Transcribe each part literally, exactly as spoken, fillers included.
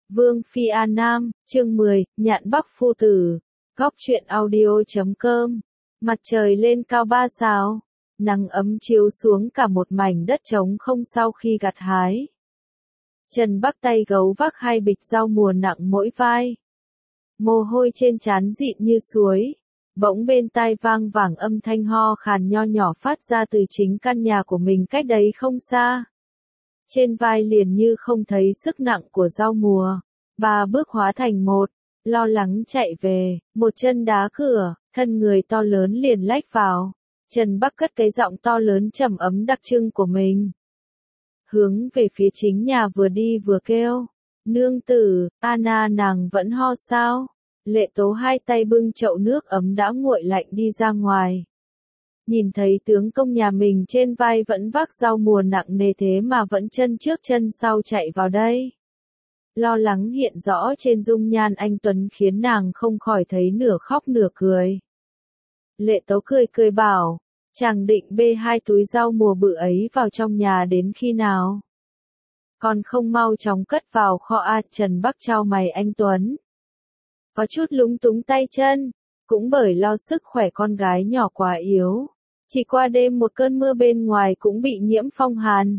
Vương Phi A Nam, chương mười, Nhạn Bắc Phu Tử. Góc truyện audio chấm com. Mặt trời lên cao ba sao, nắng ấm chiếu xuống cả một mảnh đất trống không sau khi gặt hái. Trần Bắc tay gấu vác hai bịch rau mùa nặng mỗi vai. Mồ hôi trên trán dịn như suối. Bỗng bên tai vang vẳng âm thanh ho khàn nho nhỏ phát ra từ chính căn nhà của mình cách đấy không xa. Trên vai liền như không thấy sức nặng của rau mùa. Ba bước hóa thành một, lo lắng chạy về, một chân đá cửa, thân người to lớn liền lách vào. Trần Bắc cất cái giọng to lớn trầm ấm đặc trưng của mình. Hướng về phía chính nhà vừa đi vừa kêu. Nương tử, Anna nàng vẫn ho sao? Lệ Tố hai tay bưng chậu nước ấm đã nguội lạnh đi ra ngoài. Nhìn thấy tướng công nhà mình trên vai vẫn vác rau mùa nặng nề thế mà vẫn chân trước chân sau chạy vào đây. Lo lắng hiện rõ trên dung nhan anh Tuấn khiến nàng không khỏi thấy nửa khóc nửa cười. Lệ Tố cười cười bảo, chàng định bê hai túi rau mùa bự ấy vào trong nhà đến khi nào? Còn không mau chóng cất vào kho a. Trần Bắc chau mày anh Tuấn. Có chút lúng túng tay chân, cũng bởi lo sức khỏe con gái nhỏ quá yếu. Chỉ qua đêm một cơn mưa bên ngoài cũng bị nhiễm phong hàn.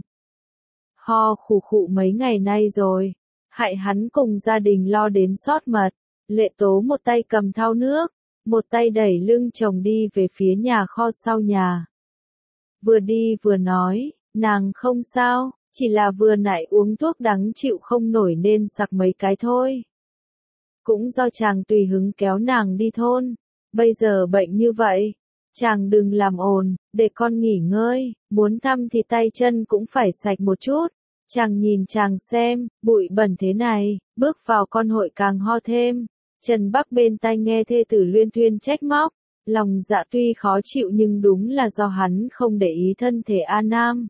Ho khủ khụ mấy ngày nay rồi, hại hắn cùng gia đình lo đến sót mật. Lệ Tố một tay cầm thau nước, một tay đẩy lưng chồng đi về phía nhà kho sau nhà. Vừa đi vừa nói, nàng không sao, chỉ là vừa nãy uống thuốc đắng chịu không nổi nên sặc mấy cái thôi. Cũng do chàng tùy hứng kéo nàng đi thôn, bây giờ bệnh như vậy, chàng đừng làm ồn, để con nghỉ ngơi, muốn thăm thì tay chân cũng phải sạch một chút. Chàng nhìn chàng xem, bụi bẩn thế này, bước vào con hội càng ho thêm. Trần Bắc bên tai nghe thê tử luyên thuyên trách móc, lòng dạ tuy khó chịu nhưng đúng là do hắn không để ý thân thể A Nam.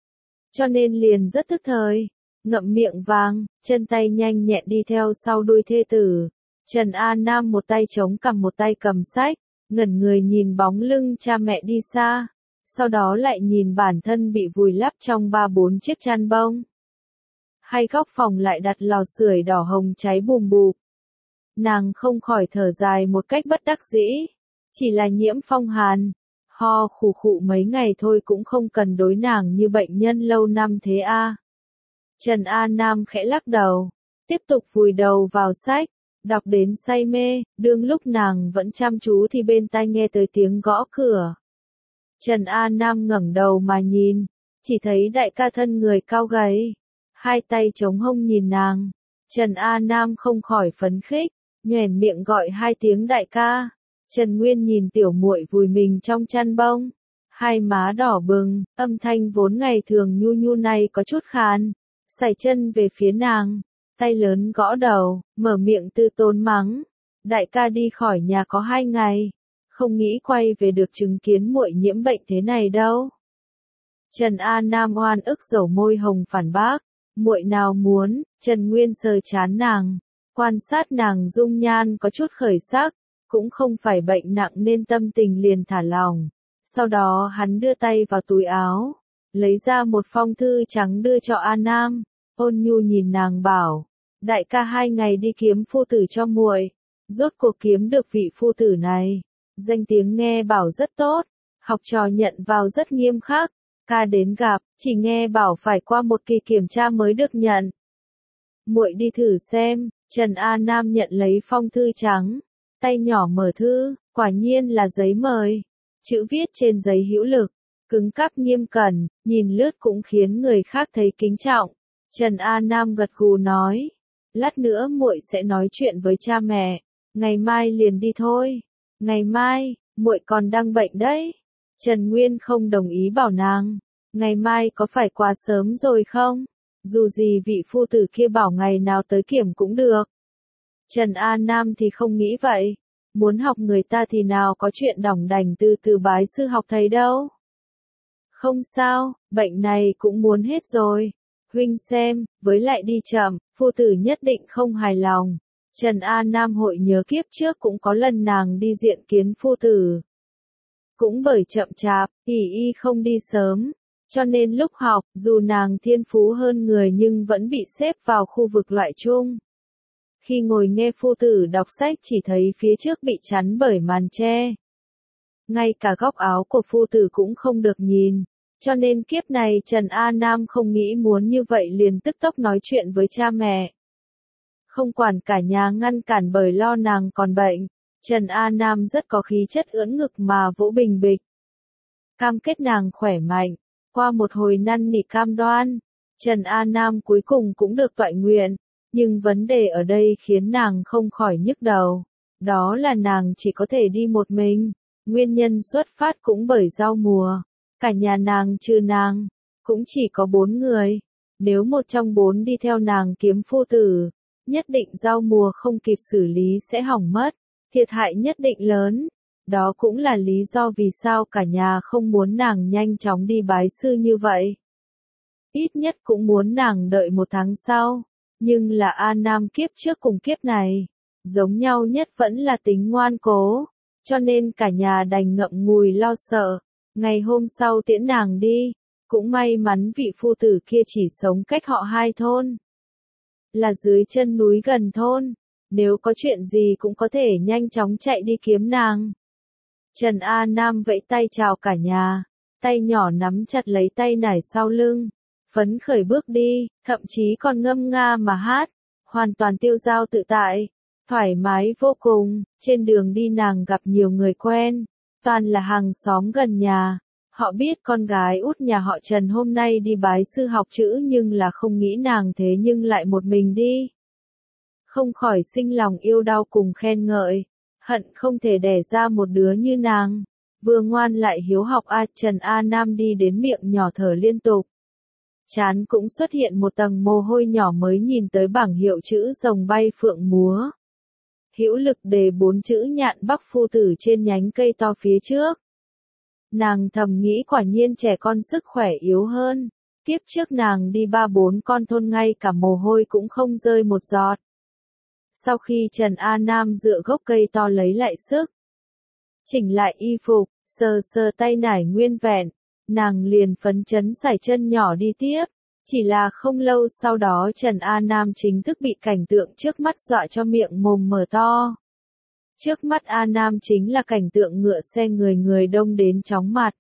Cho nên liền rất tức thời, ngậm miệng vàng, chân tay nhanh nhẹn đi theo sau đuôi thê tử. Trần A Nam một tay chống cằm một tay cầm sách, ngẩn người nhìn bóng lưng cha mẹ đi xa, sau đó lại nhìn bản thân bị vùi lấp trong ba bốn chiếc chăn bông. Hai góc phòng lại đặt lò sưởi đỏ hồng cháy bùm bụp. Nàng không khỏi thở dài một cách bất đắc dĩ, chỉ là nhiễm phong hàn, ho khủ khụ mấy ngày thôi cũng không cần đối nàng như bệnh nhân lâu năm thế a. Trần A Nam khẽ lắc đầu, tiếp tục vùi đầu vào sách, đọc đến say mê. Đương lúc nàng vẫn chăm chú thì bên tai nghe tới tiếng gõ cửa. Trần A Nam ngẩng đầu mà nhìn, chỉ thấy đại ca thân người cao gầy, hai tay chống hông nhìn nàng. Trần A Nam không khỏi phấn khích, nhoẻn miệng gọi hai tiếng đại ca. Trần Nguyên nhìn tiểu muội vùi mình trong chăn bông, hai má đỏ bừng, âm thanh vốn ngày thường nhu nhu này có chút khàn, sải chân về phía nàng, tay lớn gõ đầu, mở miệng tư tốn mắng. Đại ca đi khỏi nhà có hai ngày, không nghĩ quay về được chứng kiến muội nhiễm bệnh thế này đâu. Trần A Nam oan ức dầu môi hồng phản bác, muội nào muốn. Trần Nguyên sờ trán nàng, quan sát nàng dung nhan có chút khởi sắc, cũng không phải bệnh nặng nên tâm tình liền thả lỏng. Sau đó hắn đưa tay vào túi áo, lấy ra một phong thư trắng đưa cho A Nam, ôn nhu nhìn nàng bảo, đại ca hai ngày đi kiếm phu tử cho muội, rốt cuộc kiếm được vị phu tử này, danh tiếng nghe bảo rất tốt, học trò nhận vào rất nghiêm khắc, ca đến gặp, chỉ nghe bảo phải qua một kỳ kiểm tra mới được nhận. Muội đi thử xem. Trần A Nam nhận lấy phong thư trắng, tay nhỏ mở thư, quả nhiên là giấy mời, chữ viết trên giấy hữu lực, cứng cáp nghiêm cẩn, nhìn lướt cũng khiến người khác thấy kính trọng. Trần A Nam gật gù nói, lát nữa muội sẽ nói chuyện với cha mẹ, ngày mai liền đi thôi. Ngày mai, muội còn đang bệnh đấy. Trần Nguyên không đồng ý bảo nàng, ngày mai có phải quá sớm rồi không? Dù gì vị phu tử kia bảo ngày nào tới kiểm cũng được. Trần A Nam thì không nghĩ vậy, muốn học người ta thì nào có chuyện đỏng đành từ từ bái sư học thầy đâu. Không sao, bệnh này cũng muốn hết rồi. Huynh xem, với lại đi chậm, phu tử nhất định không hài lòng. Trần A Nam hội nhớ kiếp trước cũng có lần nàng đi diện kiến phu tử. Cũng bởi chậm chạp, ỷ y không đi sớm. Cho nên lúc học, dù nàng thiên phú hơn người nhưng vẫn bị xếp vào khu vực loại chung. Khi ngồi nghe phu tử đọc sách chỉ thấy phía trước bị chắn bởi màn che. Ngay cả góc áo của phu tử cũng không được nhìn. Cho nên kiếp này Trần A Nam không nghĩ muốn như vậy liền tức tốc nói chuyện với cha mẹ. Không quản cả nhà ngăn cản bởi lo nàng còn bệnh, Trần A Nam rất có khí chất ưỡn ngực mà vỗ bình bịch. Cam kết nàng khỏe mạnh, qua một hồi năn nỉ cam đoan, Trần A Nam cuối cùng cũng được toại nguyện, nhưng vấn đề ở đây khiến nàng không khỏi nhức đầu, đó là nàng chỉ có thể đi một mình, nguyên nhân xuất phát cũng bởi giao mùa, cả nhà nàng trừ nàng, cũng chỉ có bốn người, nếu một trong bốn đi theo nàng kiếm phu tử, nhất định giao mùa không kịp xử lý sẽ hỏng mất, thiệt hại nhất định lớn. Đó cũng là lý do vì sao cả nhà không muốn nàng nhanh chóng đi bái sư như vậy. Ít nhất cũng muốn nàng đợi một tháng sau. Nhưng là A Nam kiếp trước cùng kiếp này. Giống nhau nhất vẫn là tính ngoan cố. Cho nên cả nhà đành ngậm ngùi lo sợ. Ngày hôm sau tiễn nàng đi. Cũng may mắn vị phu tử kia chỉ sống cách họ hai thôn. Là dưới chân núi gần thôn. Nếu có chuyện gì cũng có thể nhanh chóng chạy đi kiếm nàng. Trần A Nam vẫy tay chào cả nhà, tay nhỏ nắm chặt lấy tay nải sau lưng, phấn khởi bước đi, thậm chí còn ngâm nga mà hát, hoàn toàn tiêu dao tự tại, thoải mái vô cùng. Trên đường đi nàng gặp nhiều người quen, toàn là hàng xóm gần nhà, họ biết con gái út nhà họ Trần hôm nay đi bái sư học chữ nhưng là không nghĩ nàng thế nhưng lại một mình đi. Không khỏi sinh lòng yêu đau cùng khen ngợi. Hận không thể đẻ ra một đứa như nàng, vừa ngoan lại hiếu học. A Trần A Nam đi đến miệng nhỏ thở liên tục. Trán cũng xuất hiện một tầng mồ hôi nhỏ mới nhìn tới bảng hiệu chữ rồng bay phượng múa. Hữu lực đề bốn chữ nhạn bắc phu tử trên nhánh cây to phía trước. Nàng thầm nghĩ quả nhiên trẻ con sức khỏe yếu hơn, kiếp trước nàng đi ba bốn con thôn ngay cả mồ hôi cũng không rơi một giọt. Sau khi Trần A Nam dựa gốc cây to lấy lại sức, chỉnh lại y phục, sờ sờ tay nải nguyên vẹn, nàng liền phấn chấn sải chân nhỏ đi tiếp. Chỉ là không lâu sau đó Trần A Nam chính thức bị cảnh tượng trước mắt dọa cho miệng mồm mở to. Trước mắt A Nam chính là cảnh tượng ngựa xe người người đông đến chóng mặt.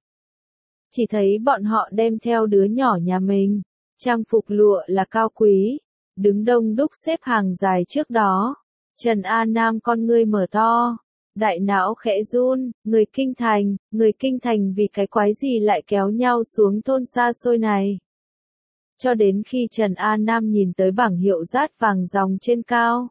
Chỉ thấy bọn họ đem theo đứa nhỏ nhà mình, trang phục lụa là cao quý. Đứng đông đúc xếp hàng dài trước đó, Trần A Nam con ngươi mở to, đại não khẽ run, người kinh thành, người kinh thành vì cái quái gì lại kéo nhau xuống thôn xa xôi này. Cho đến khi Trần A Nam nhìn tới bảng hiệu rát vàng dòng trên cao.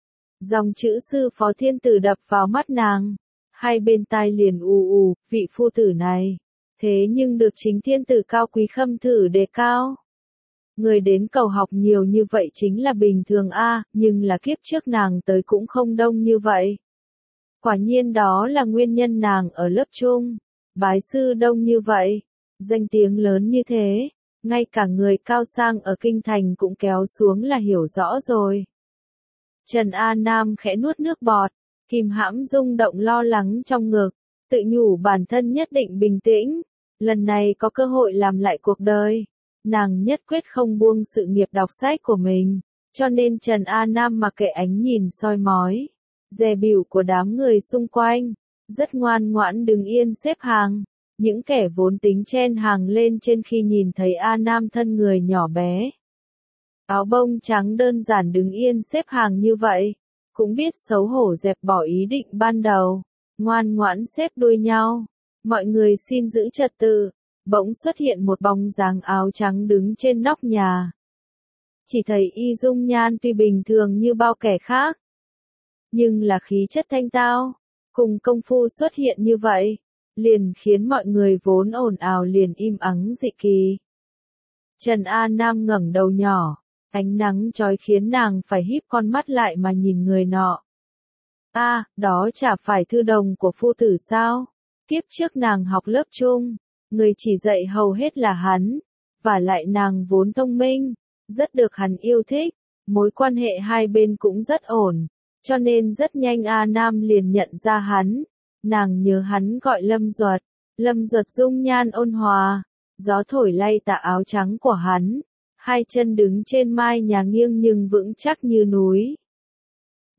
Dòng chữ sư phó thiên tử đập vào mắt nàng, hai bên tai liền ù ù, vị phu tử này, thế nhưng được chính thiên tử cao quý khâm thử đề cao. Người đến cầu học nhiều như vậy chính là bình thường a, nhưng là kiếp trước nàng tới cũng không đông như vậy. Quả nhiên đó là nguyên nhân nàng ở lớp trung, bái sư đông như vậy, danh tiếng lớn như thế, ngay cả người cao sang ở kinh thành cũng kéo xuống là hiểu rõ rồi. Trần A Nam khẽ nuốt nước bọt, kìm hãm rung động lo lắng trong ngực, tự nhủ bản thân nhất định bình tĩnh, lần này có cơ hội làm lại cuộc đời. Nàng nhất quyết không buông sự nghiệp đọc sách của mình, cho nên Trần A Nam mặc kệ ánh nhìn soi mói, dè bỉu của đám người xung quanh, rất ngoan ngoãn đứng yên xếp hàng. Những kẻ vốn tính chen hàng lên trên khi nhìn thấy A Nam thân người nhỏ bé, áo bông trắng đơn giản đứng yên xếp hàng như vậy, cũng biết xấu hổ dẹp bỏ ý định ban đầu, ngoan ngoãn xếp đuôi nhau. Mọi người xin giữ trật tự. Bỗng xuất hiện một bóng dáng áo trắng đứng trên nóc nhà. Chỉ thấy y dung nhan tuy bình thường như bao kẻ khác, nhưng là khí chất thanh tao, cùng công phu xuất hiện như vậy, liền khiến mọi người vốn ồn ào liền im ắng dị kỳ. Trần A Nam ngẩng đầu nhỏ, ánh nắng chói khiến nàng phải híp con mắt lại mà nhìn người nọ. A, à, đó chả phải thư đồng của phu tử sao? Kiếp trước nàng học lớp trung, người chỉ dạy hầu hết là hắn, và lại nàng vốn thông minh, rất được hắn yêu thích, mối quan hệ hai bên cũng rất ổn, cho nên rất nhanh A Nam liền nhận ra hắn, nàng nhớ hắn gọi Lâm Duật, Lâm Duật dung nhan ôn hòa, gió thổi lay tà áo trắng của hắn, hai chân đứng trên mai nhà nghiêng nhưng vững chắc như núi.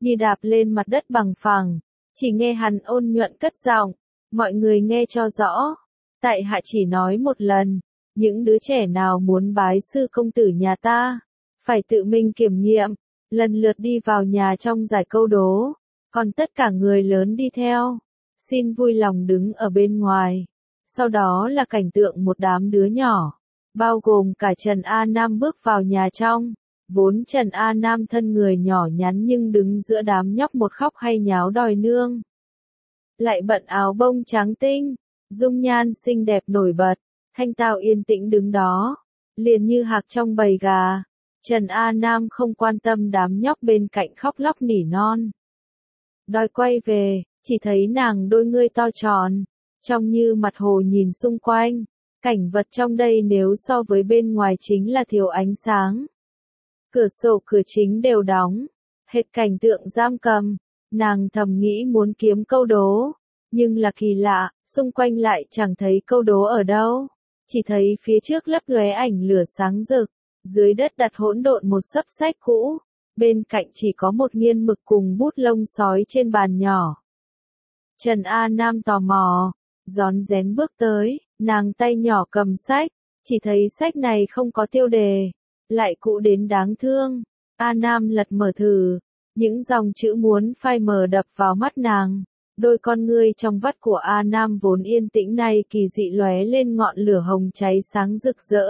như đạp lên mặt đất bằng phẳng. Chỉ nghe hắn ôn nhuận cất giọng, mọi người nghe cho rõ. Tại hạ chỉ nói một lần, những đứa trẻ nào muốn bái sư công tử nhà ta, phải tự mình kiểm nghiệm, lần lượt đi vào nhà trong giải câu đố, còn tất cả người lớn đi theo, xin vui lòng đứng ở bên ngoài. Sau đó là cảnh tượng một đám đứa nhỏ, bao gồm cả Trần A Nam bước vào nhà trong. Vốn Trần A Nam thân người nhỏ nhắn nhưng đứng giữa đám nhóc một khóc hay nháo đòi nương. Lại bận áo bông trắng tinh, dung nhan xinh đẹp nổi bật, thanh tao yên tĩnh đứng đó, liền như hạc trong bầy gà. Trần A Nam không quan tâm đám nhóc bên cạnh khóc lóc nỉ non. Đòi quay về, chỉ thấy nàng đôi ngươi to tròn, trông như mặt hồ nhìn xung quanh. Cảnh vật trong đây nếu so với bên ngoài chính là thiếu ánh sáng. Cửa sổ cửa chính đều đóng, hệt cảnh tượng giam cầm. Nàng thầm nghĩ muốn kiếm câu đố, nhưng là kỳ lạ, xung quanh lại chẳng thấy câu đố ở đâu. Chỉ thấy phía trước lấp lóe ảnh lửa sáng rực, dưới đất đặt hỗn độn một xấp sách cũ, bên cạnh chỉ có một nghiên mực cùng bút lông sói trên bàn nhỏ. Trần A Nam tò mò, rón rén bước tới, nàng tay nhỏ cầm sách, chỉ thấy sách này không có tiêu đề, lại cũ đến đáng thương. A Nam lật mở thử, những dòng chữ muốn phai mờ đập vào mắt nàng. Đôi con ngươi trong vắt của A Nam vốn yên tĩnh này kỳ dị lóe lên ngọn lửa hồng cháy sáng rực rỡ.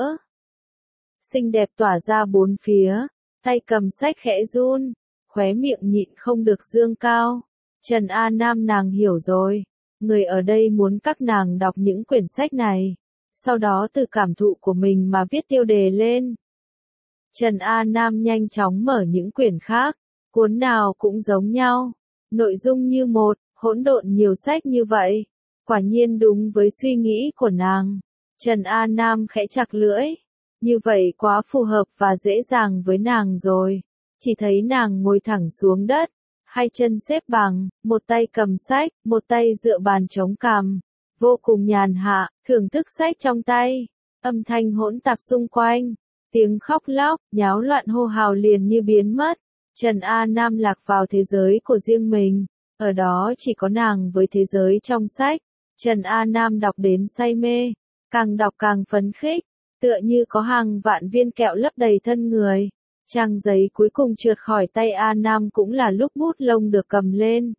Xinh đẹp tỏa ra bốn phía, tay cầm sách khẽ run, khóe miệng nhịn không được dương cao. Trần A Nam nàng hiểu rồi, người ở đây muốn các nàng đọc những quyển sách này, sau đó từ cảm thụ của mình mà viết tiêu đề lên. Trần A Nam nhanh chóng mở những quyển khác, cuốn nào cũng giống nhau, nội dung như một, hỗn độn nhiều sách như vậy, quả nhiên đúng với suy nghĩ của nàng. Trần A Nam khẽ chặt lưỡi, như vậy quá phù hợp và dễ dàng với nàng rồi. Chỉ thấy nàng ngồi thẳng xuống đất, hai chân xếp bằng, một tay cầm sách, một tay dựa bàn chống cằm, vô cùng nhàn hạ, thưởng thức sách trong tay. Âm thanh hỗn tạp xung quanh, tiếng khóc lóc, nháo loạn hô hào liền như biến mất. Trần A Nam lạc vào thế giới của riêng mình, ở đó chỉ có nàng với thế giới trong sách. Trần A Nam đọc đến say mê, càng đọc càng phấn khích, tựa như có hàng vạn viên kẹo lấp đầy thân người. Trang giấy cuối cùng trượt khỏi tay A Nam cũng là lúc bút lông được cầm lên.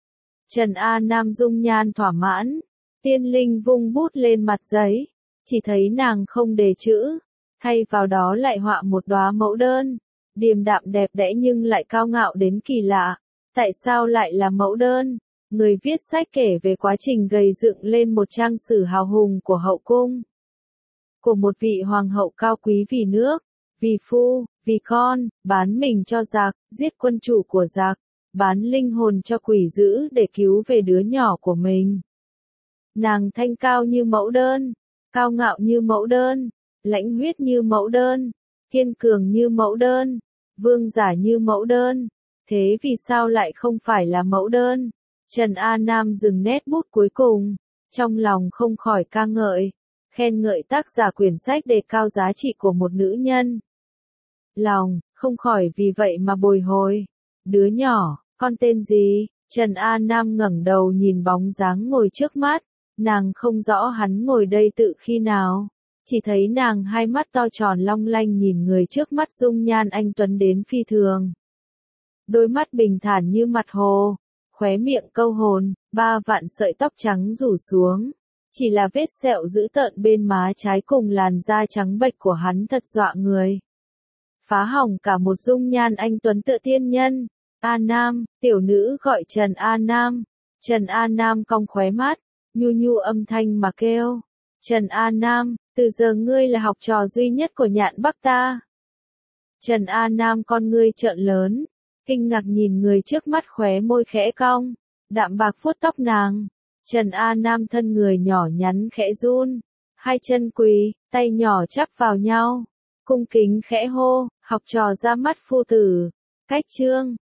Trần A Nam dung nhan thỏa mãn, tiên linh vung bút lên mặt giấy, chỉ thấy nàng không đề chữ, thay vào đó lại họa một đóa mẫu đơn, điềm đạm đẹp đẽ nhưng lại cao ngạo đến kỳ lạ. Tại sao lại là mẫu đơn? Người viết sách kể về quá trình gầy dựng lên một trang sử hào hùng của hậu cung, của một vị hoàng hậu cao quý vì nước, vì phu, vì con, bán mình cho giặc, giết quân chủ của giặc, bán linh hồn cho quỷ dữ để cứu về đứa nhỏ của mình. Nàng thanh cao như mẫu đơn, cao ngạo như mẫu đơn, lãnh huyết như mẫu đơn, kiên cường như mẫu đơn, vương giả như mẫu đơn. Thế vì sao lại không phải là mẫu đơn? Trần A Nam dừng nét bút cuối cùng, trong lòng không khỏi ca ngợi, khen ngợi tác giả quyển sách đề cao giá trị của một nữ nhân. Lòng, không khỏi vì vậy mà bồi hồi. Đứa nhỏ, con tên gì? Trần A Nam ngẩng đầu nhìn bóng dáng ngồi trước mắt, nàng không rõ hắn ngồi đây tự khi nào. Chỉ thấy nàng hai mắt to tròn long lanh nhìn người trước mắt dung nhan anh tuấn đến phi thường. Đôi mắt bình thản như mặt hồ, khóe miệng câu hồn, ba vạn sợi tóc trắng rủ xuống. Chỉ là vết sẹo dữ tợn bên má trái cùng làn da trắng bệch của hắn thật dọa người. Phá hỏng cả một dung nhan anh tuấn tựa thiên nhân. A Nam, tiểu nữ gọi Trần A Nam. Trần A Nam cong khóe mắt, nhu nhu âm thanh mà kêu. Trần A Nam, từ giờ ngươi là học trò duy nhất của Nhạn Bắc ta. Trần A Nam con ngươi trợn lớn, kinh ngạc nhìn người trước mắt khóe môi khẽ cong, đạm bạc vuốt tóc nàng. Trần A Nam thân người nhỏ nhắn khẽ run, hai chân quỳ, tay nhỏ chắp vào nhau, cung kính khẽ hô, học trò ra mắt phu tử. Cách chương